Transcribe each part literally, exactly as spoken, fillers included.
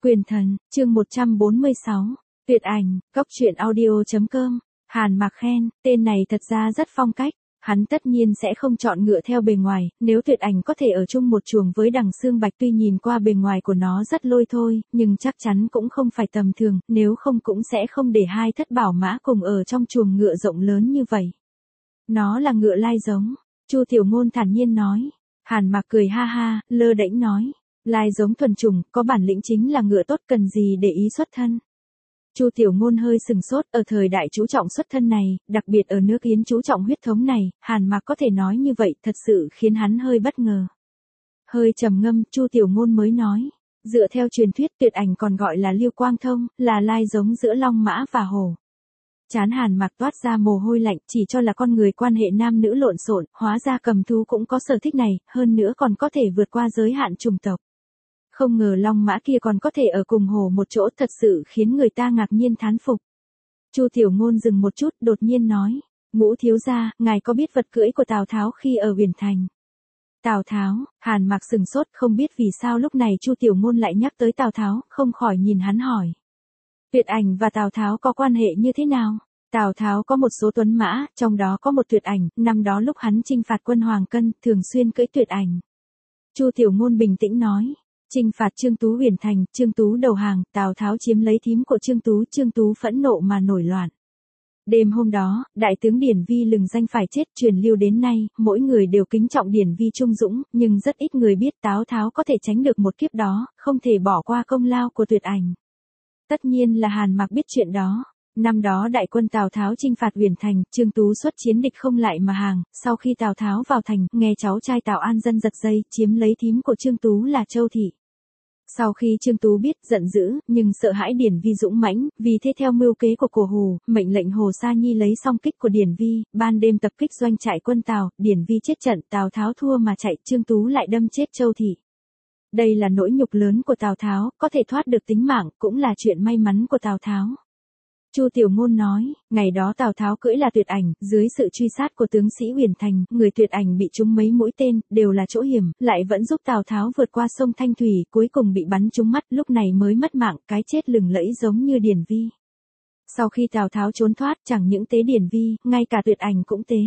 Quyền thần, chương một trăm bốn mươi sáu. Tuyệt ảnh, cốc truyện audio chấm com. Hàn Mặc khen, tên này thật ra rất phong cách. Hắn tất nhiên sẽ không chọn ngựa theo bề ngoài, nếu Tuyệt ảnh có thể ở chung một chuồng với Đằng Xương Bạch tuy nhìn qua bề ngoài của nó rất lôi thôi, nhưng chắc chắn cũng không phải tầm thường, nếu không cũng sẽ không để hai thất bảo mã cùng ở trong chuồng ngựa rộng lớn như vậy. Nó là ngựa lai giống, Chu Tiểu Ngôn thản nhiên nói. Hàn Mặc cười ha ha, lơ đễnh nói. Lai giống thuần chủng, có bản lĩnh chính là ngựa tốt, cần gì để ý xuất thân. Chu Tiểu Ngôn hơi sừng sốt, ở thời đại chú trọng xuất thân này, đặc biệt ở nước Yến chú trọng huyết thống này, Hàn Mặc có thể nói như vậy thật sự khiến hắn hơi bất ngờ. Hơi trầm ngâm, Chu Tiểu Ngôn mới nói, dựa theo truyền thuyết Tuyệt ảnh còn gọi là Liêu Quang Thông, là lai giống giữa long mã và hổ. Chán Hàn Mặc toát ra mồ hôi lạnh, chỉ cho là con người quan hệ nam nữ lộn xộn, hóa ra cầm thú cũng có sở thích này, hơn nữa còn có thể vượt qua giới hạn chủng tộc. Không ngờ long mã kia còn có thể ở cùng hổ một chỗ, thật sự khiến người ta ngạc nhiên thán phục. Chu Tiểu Ngôn dừng một chút, đột nhiên nói, Ngũ thiếu gia, ngài có biết vật cưỡi của Tào Tháo khi ở Huyền Thành? Tào Tháo, Hàn Mặc sừng sốt, không biết vì sao lúc này Chu Tiểu Ngôn lại nhắc tới Tào Tháo, không khỏi nhìn hắn hỏi. Tuyệt ảnh và Tào Tháo có quan hệ như thế nào? Tào Tháo có một số tuấn mã, trong đó có một Tuyệt ảnh, năm đó lúc hắn chinh phạt quân Hoàng Cân, thường xuyên cưỡi Tuyệt ảnh. Chu Tiểu Ngôn bình tĩnh nói. Chinh phạt Trương Tú Huyền Thành, Trương Tú đầu hàng, Tào Tháo chiếm lấy thím của Trương Tú, Trương Tú phẫn nộ mà nổi loạn. Đêm hôm đó, đại tướng Điển Vi lừng danh phải chết, truyền lưu đến nay, mỗi người đều kính trọng Điển Vi trung dũng, nhưng rất ít người biết Tào Tháo có thể tránh được một kiếp đó, không thể bỏ qua công lao của Tuyệt ảnh. Tất nhiên là Hàn Mặc biết chuyện đó. Năm đó đại quân Tào Tháo chinh phạt Huyền Thành, Trương Tú xuất chiến địch không lại mà hàng, sau khi Tào Tháo vào thành, nghe cháu trai Tào An Dân giật dây, chiếm lấy thím của Trương Tú là Châu Thị. Sau khi Trương Tú biết, giận dữ, nhưng sợ hãi Điển Vi dũng mãnh, vì thế theo mưu kế của Cổ Hù, mệnh lệnh Hồ Sa Nhi lấy song kích của Điển Vi, ban đêm tập kích doanh trại quân Tào, Điển Vi chết trận, Tào Tháo thua mà chạy, Trương Tú lại đâm chết Châu Thị. Đây là nỗi nhục lớn của Tào Tháo, có thể thoát được tính mạng, cũng là chuyện may mắn của Tào Tháo. Chu Tiểu Ngôn nói, ngày đó Tào Tháo cưỡi là Tuyệt ảnh, dưới sự truy sát của tướng sĩ Huyền Thành, người Tuyệt ảnh bị trúng mấy mũi tên, đều là chỗ hiểm, lại vẫn giúp Tào Tháo vượt qua sông Thanh Thủy, cuối cùng bị bắn trúng mắt, lúc này mới mất mạng, cái chết lừng lẫy giống như Điển Vi. Sau khi Tào Tháo trốn thoát, chẳng những tế Điển Vi, ngay cả Tuyệt ảnh cũng tế.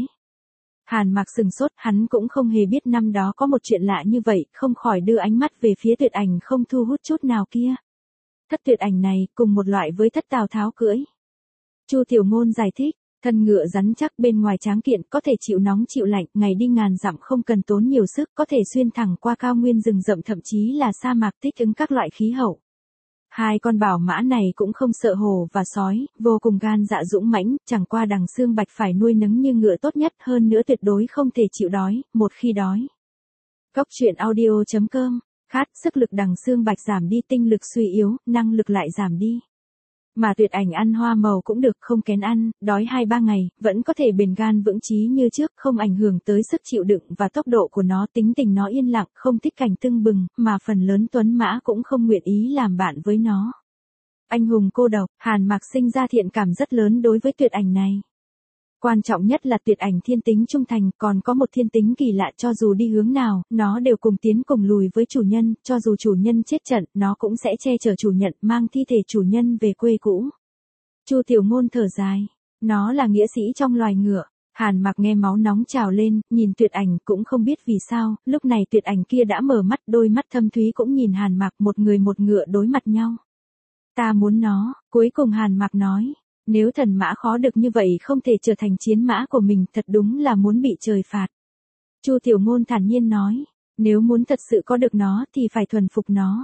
Hàn Mặc sừng sốt, hắn cũng không hề biết năm đó có một chuyện lạ như vậy, không khỏi đưa ánh mắt về phía Tuyệt ảnh không thu hút chút nào kia. Thất Tuyệt ảnh này, cùng một loại với thất Tào Tháo cưỡi. Chu Tiểu Ngôn giải thích, thân ngựa rắn chắc bên ngoài tráng kiện, có thể chịu nóng chịu lạnh, ngày đi ngàn dặm không cần tốn nhiều sức, có thể xuyên thẳng qua cao nguyên rừng rậm thậm chí là sa mạc, thích ứng các loại khí hậu. Hai con bảo mã này cũng không sợ hổ và sói, vô cùng gan dạ dũng mãnh, chẳng qua Đằng Xương Bạch phải nuôi nấng như ngựa tốt nhất, hơn nữa tuyệt đối không thể chịu đói, một khi đói. Cốc truyện audio chấm com, khát, sức lực Đằng Xương Bạch giảm đi, tinh lực suy yếu, năng lực lại giảm đi. Mà Tuyệt ảnh ăn hoa màu cũng được, không kén ăn, đói hai ba ngày, vẫn có thể bền gan vững chí như trước, không ảnh hưởng tới sức chịu đựng và tốc độ của nó, tính tình nó yên lặng, không thích cảnh tưng bừng, mà phần lớn tuấn mã cũng không nguyện ý làm bạn với nó. Anh hùng cô độc, Hàn Mặc sinh ra thiện cảm rất lớn đối với Tuyệt ảnh này. Quan trọng nhất là Tuyệt ảnh thiên tính trung thành, còn có một thiên tính kỳ lạ, cho dù đi hướng nào, nó đều cùng tiến cùng lùi với chủ nhân, cho dù chủ nhân chết trận, nó cũng sẽ che chở chủ nhân, mang thi thể chủ nhân về quê cũ. Chu Tiểu Ngôn thở dài, nó là nghĩa sĩ trong loài ngựa. Hàn Mặc nghe máu nóng trào lên, nhìn Tuyệt ảnh, cũng không biết vì sao, lúc này Tuyệt ảnh kia đã mở mắt, đôi mắt thâm thúy cũng nhìn Hàn Mặc, một người một ngựa đối mặt nhau. Ta muốn nó, cuối cùng Hàn Mặc nói. Nếu thần mã khó được như vậy không thể trở thành chiến mã của mình, thật đúng là muốn bị trời phạt. Chu Tiểu Ngôn thản nhiên nói, nếu muốn thật sự có được nó thì phải thuần phục nó.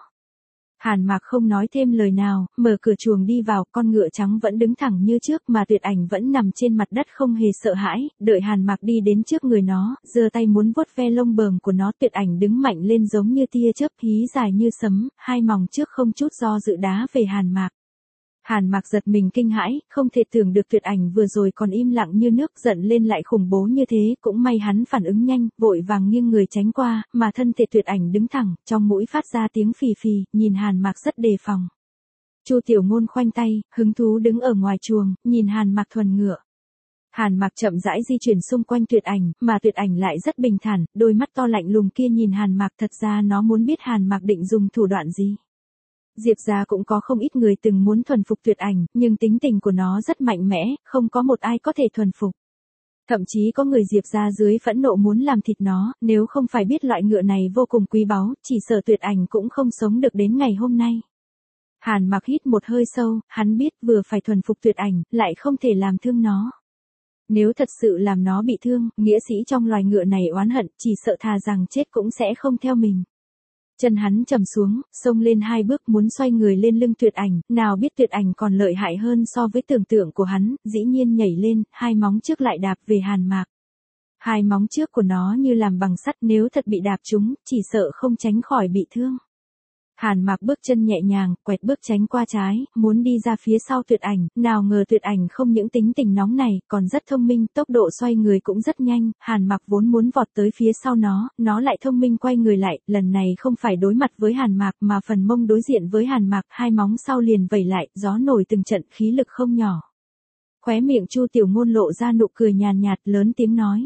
Hàn Mặc không nói thêm lời nào, mở cửa chuồng đi vào, con ngựa trắng vẫn đứng thẳng như trước mà Tuyệt ảnh vẫn nằm trên mặt đất không hề sợ hãi, đợi Hàn Mặc đi đến trước người nó, giơ tay muốn vuốt ve lông bờm của nó, Tuyệt ảnh đứng mạnh lên giống như tia chớp, hí dài như sấm, hai mòng trước không chút do dự đá về Hàn Mặc. Hàn Mặc giật mình kinh hãi, không thể tưởng được Tuyệt ảnh vừa rồi còn im lặng như nước, giận lên lại khủng bố như thế, cũng may hắn phản ứng nhanh, vội vàng nghiêng người tránh qua, mà thân thể Tuyệt ảnh đứng thẳng, trong mũi phát ra tiếng phì phì, nhìn Hàn Mặc rất đề phòng. Chu Tiểu Ngôn khoanh tay, hứng thú đứng ở ngoài chuồng, nhìn Hàn Mặc thuần ngựa. Hàn Mặc chậm rãi di chuyển xung quanh Tuyệt ảnh, mà Tuyệt ảnh lại rất bình thản, đôi mắt to lạnh lùng kia nhìn Hàn Mặc, thật ra nó muốn biết Hàn Mặc định dùng thủ đoạn gì. Diệp gia cũng có không ít người từng muốn thuần phục Tuyệt Ảnh, nhưng tính tình của nó rất mạnh mẽ, không có một ai có thể thuần phục. Thậm chí có người Diệp gia dưới phẫn nộ muốn làm thịt nó, nếu không phải biết loại ngựa này vô cùng quý báu, chỉ sợ Tuyệt Ảnh cũng không sống được đến ngày hôm nay. Hàn Mặc hít một hơi sâu, hắn biết vừa phải thuần phục Tuyệt Ảnh, lại không thể làm thương nó. Nếu thật sự làm nó bị thương, nghĩa sĩ trong loài ngựa này oán hận, chỉ sợ thà rằng chết cũng sẽ không theo mình. Chân hắn trầm xuống, xông lên hai bước muốn xoay người lên lưng Tuyệt Ảnh, nào biết Tuyệt Ảnh còn lợi hại hơn so với tưởng tượng của hắn, dĩ nhiên nhảy lên, hai móng trước lại đạp về Hàn Mạc. Hai móng trước của nó như làm bằng sắt, nếu thật bị đạp trúng, chỉ sợ không tránh khỏi bị thương. Hàn Mạc bước chân nhẹ nhàng, quẹt bước tránh qua trái, muốn đi ra phía sau Tuyệt Ảnh, nào ngờ Tuyệt Ảnh không những tính tình nóng này, còn rất thông minh, tốc độ xoay người cũng rất nhanh, Hàn Mạc vốn muốn vọt tới phía sau nó, nó lại thông minh quay người lại, lần này không phải đối mặt với Hàn Mạc mà phần mông đối diện với Hàn Mạc, hai móng sau liền vẩy lại, gió nổi từng trận, khí lực không nhỏ. Khóe miệng Chu Tiểu Ngôn lộ ra nụ cười nhàn nhạt, lớn tiếng nói.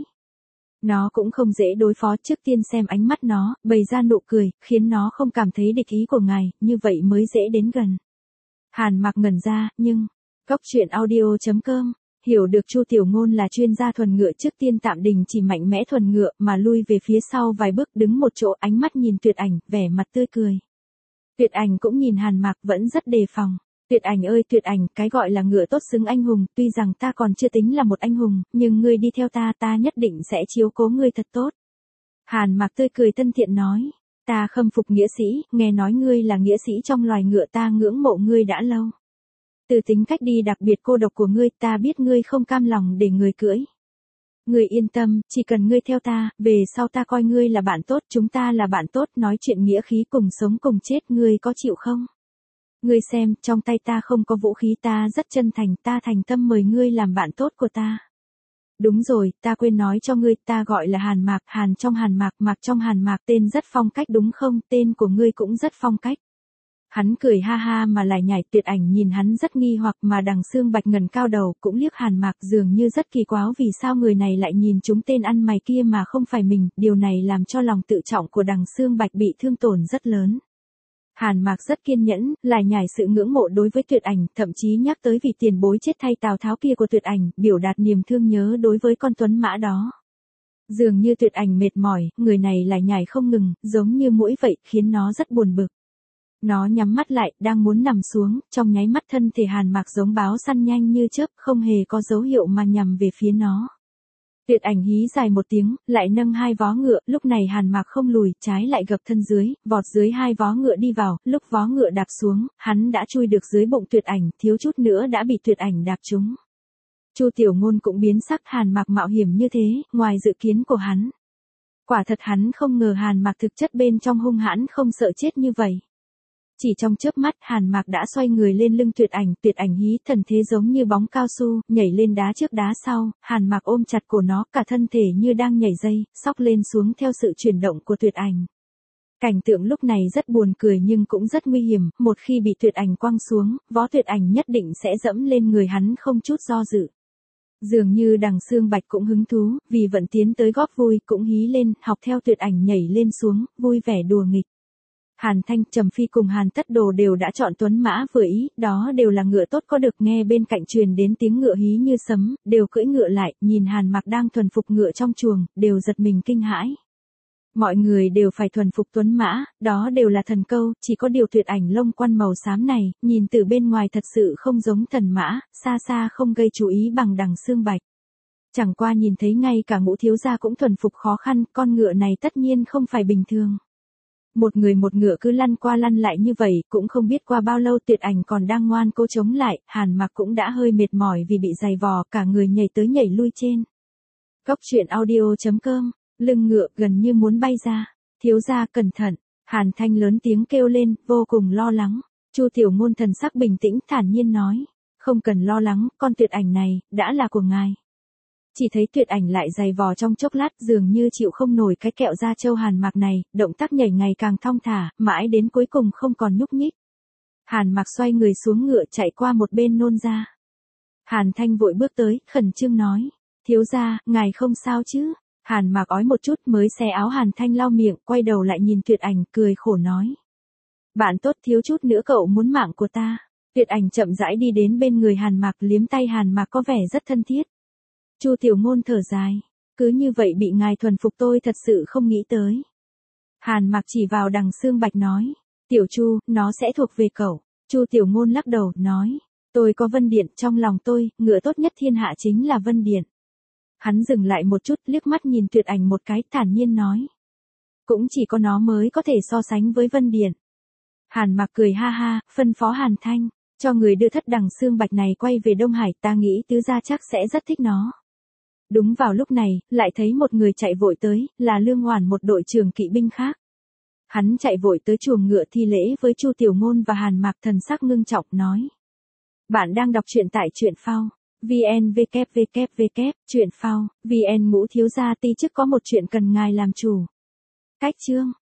Nó cũng không dễ đối phó, trước tiên xem ánh mắt nó, bày ra nụ cười, khiến nó không cảm thấy địch ý của ngài, như vậy mới dễ đến gần. Hàn Mặc ngẩn ra, nhưng, Cốc truyện audio chấm com, hiểu được Chu Tiểu Ngôn là chuyên gia thuần ngựa, trước tiên tạm đình chỉ mạnh mẽ thuần ngựa, mà lui về phía sau vài bước đứng một chỗ, ánh mắt nhìn Tuyệt Ảnh, vẻ mặt tươi cười. Tuyệt Ảnh cũng nhìn Hàn Mặc vẫn rất đề phòng. Tuyệt Ảnh ơi Tuyệt Ảnh, cái gọi là ngựa tốt xứng anh hùng, tuy rằng ta còn chưa tính là một anh hùng, nhưng ngươi đi theo ta, ta nhất định sẽ chiếu cố ngươi thật tốt. Hàn Mặc tươi cười thân thiện nói, ta khâm phục nghĩa sĩ, nghe nói ngươi là nghĩa sĩ trong loài ngựa, ta ngưỡng mộ ngươi đã lâu. Từ tính cách đi đặc biệt cô độc của ngươi, ta biết ngươi không cam lòng để người cưỡi. Ngươi yên tâm, chỉ cần ngươi theo ta, về sau ta coi ngươi là bạn tốt, chúng ta là bạn tốt, nói chuyện nghĩa khí cùng sống cùng chết, ngươi có chịu không? Ngươi xem, trong tay ta không có vũ khí, ta rất chân thành, ta thành tâm mời ngươi làm bạn tốt của ta. Đúng rồi, ta quên nói cho ngươi, ta gọi là Hàn Mạc, Hàn trong Hàn Mạc, Mạc trong Hàn Mạc, tên rất phong cách đúng không, tên của ngươi cũng rất phong cách. Hắn cười ha ha mà lại nhảy. Tuyệt Ảnh nhìn hắn rất nghi hoặc, mà Đằng Xương Bạch ngẩng cao đầu, cũng liếc Hàn Mạc, dường như rất kỳ quái vì sao người này lại nhìn chúng tên ăn mày kia mà không phải mình, điều này làm cho lòng tự trọng của Đằng Xương Bạch bị thương tổn rất lớn. Hàn Mạc rất kiên nhẫn, lại nhảy sự ngưỡng mộ đối với Tuyệt Ảnh, thậm chí nhắc tới vị tiền bối chết thay Tào Tháo kia của Tuyệt Ảnh, biểu đạt niềm thương nhớ đối với con tuấn mã đó. Dường như Tuyệt Ảnh mệt mỏi, người này lại nhảy không ngừng, giống như muỗi vậy, khiến nó rất buồn bực. Nó nhắm mắt lại, đang muốn nằm xuống, trong nháy mắt thân thể Hàn Mạc giống báo săn nhanh như chớp, không hề có dấu hiệu mà nhằm về phía nó. Tuyệt Ảnh hí dài một tiếng, lại nâng hai vó ngựa, lúc này Hàn Mạc không lùi, trái lại gập thân dưới, vọt dưới hai vó ngựa đi vào, lúc vó ngựa đạp xuống, hắn đã chui được dưới bụng Tuyệt Ảnh, thiếu chút nữa đã bị Tuyệt Ảnh đạp trúng. Chu Tiểu Ngôn cũng biến sắc, Hàn Mạc mạo hiểm như thế, ngoài dự kiến của hắn. Quả thật hắn không ngờ Hàn Mạc thực chất bên trong hung hãn không sợ chết như vậy. Chỉ trong chớp mắt, Hàn Mạc đã xoay người lên lưng Tuyệt Ảnh, Tuyệt Ảnh hí thần thế giống như bóng cao su, nhảy lên đá trước đá sau, Hàn Mạc ôm chặt cổ nó, cả thân thể như đang nhảy dây, xóc lên xuống theo sự chuyển động của Tuyệt Ảnh. Cảnh tượng lúc này rất buồn cười nhưng cũng rất nguy hiểm, một khi bị Tuyệt Ảnh quăng xuống, vó Tuyệt Ảnh nhất định sẽ dẫm lên người hắn không chút do dự. Dường như Đằng Xương Bạch cũng hứng thú, vì vẫn tiến tới góp vui, cũng hí lên, học theo Tuyệt Ảnh nhảy lên xuống, vui vẻ đùa nghịch. Hàn Thanh, Trầm Phi cùng Hàn Tất Đồ đều đã chọn tuấn mã vừa ý, đó đều là ngựa tốt, có được nghe bên cạnh truyền đến tiếng ngựa hí như sấm, đều cưỡi ngựa lại, nhìn Hàn Mạc đang thuần phục ngựa trong chuồng, đều giật mình kinh hãi. Mọi người đều phải thuần phục tuấn mã, đó đều là thần câu, chỉ có điều Tuyệt Ảnh lông quan màu xám này, nhìn từ bên ngoài thật sự không giống thần mã, xa xa không gây chú ý bằng Đằng Xương Bạch. Chẳng qua nhìn thấy ngay cả Ngũ thiếu gia cũng thuần phục khó khăn, con ngựa này tất nhiên không phải bình thường. Một người một ngựa cứ lăn qua lăn lại như vậy, cũng không biết qua bao lâu Tuyệt Ảnh còn đang ngoan cố chống lại, Hàn Mạc cũng đã hơi mệt mỏi vì bị giày vò, cả người nhảy tới nhảy lui trên. Cốc truyện audio chấm com, lưng ngựa gần như muốn bay ra. Thiếu gia cẩn thận, Hàn Thanh lớn tiếng kêu lên, vô cùng lo lắng. Chu Tiểu Ngôn thần sắc bình tĩnh thản nhiên nói, không cần lo lắng, con Tuyệt Ảnh này, đã là của ngài. Chỉ thấy Tuyệt Ảnh lại giày vò trong chốc lát, dường như chịu không nổi cái kẹo da trâu Hàn Mạc này, động tác nhảy ngày càng thong thả, mãi đến cuối cùng không còn nhúc nhích. Hàn Mạc xoay người xuống ngựa chạy qua một bên nôn ra. Hàn Thanh vội bước tới, khẩn trương nói, thiếu gia, ngài không sao chứ? Hàn Mạc ói một chút mới xé áo Hàn Thanh lau miệng, quay đầu lại nhìn Tuyệt Ảnh, cười khổ nói. Bạn tốt thiếu chút nữa cậu muốn mạng của ta. Tuyệt Ảnh chậm rãi đi đến bên người Hàn Mạc liếm tay Hàn Mạc có vẻ rất thân thiết. Chu Tiểu Ngôn thở dài. Cứ như vậy bị ngài thuần phục tôi thật sự không nghĩ tới. Hàn Mạc chỉ vào Đằng Xương Bạch nói. Tiểu Chu, nó sẽ thuộc về cậu. Chu Tiểu Ngôn lắc đầu, nói. Tôi có Vân Điện, trong lòng tôi, ngựa tốt nhất thiên hạ chính là Vân Điện. Hắn dừng lại một chút, liếc mắt nhìn Tuyệt Ảnh một cái, thản nhiên nói. Cũng chỉ có nó mới có thể so sánh với Vân Điện. Hàn Mạc cười ha ha, phân phó Hàn Thanh. Cho người đưa thất Đằng Xương Bạch này quay về Đông Hải, ta nghĩ tứ gia chắc sẽ rất thích nó. Đúng vào lúc này, lại thấy một người chạy vội tới, là Lương Hoản, một đội trưởng kỵ binh khác. Hắn chạy vội tới chuồng ngựa thi lễ với Chu Tiểu Ngôn và Hàn Mạc, thần sắc ngưng trọng, nói. Bạn đang đọc truyện tại truyện phao. vn www truyện phao vn. Ngũ thiếu gia ti chức có một chuyện cần ngài làm chủ. Cách chương